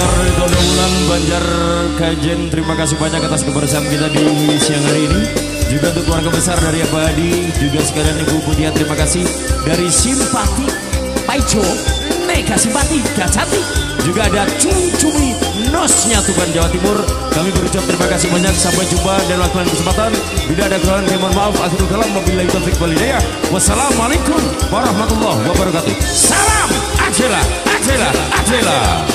besar dari Tondowulan Banjar Kajen, terima kasih banyak atas kebersamaan kita di siang hari ini. Juga untuk keluarga besar dari Abadi, juga sekalian Ibu Putia, terima kasih. Dari Simpati Paico Mega Simpati Gacati, juga ada Cumi-Cumi Nosnya Tuban Jawa Timur. Kami berucap terima kasih banyak. Sampai jumpa dan waktu lain kesempatan. Bila ada kekurangan, kami mohon maaf. Akhirul kalam, wabillahi taufiq wal hidayah. Wassalamualaikum warahmatullahi wabarakatuh. Salam Ajela, Ajela, Ajela.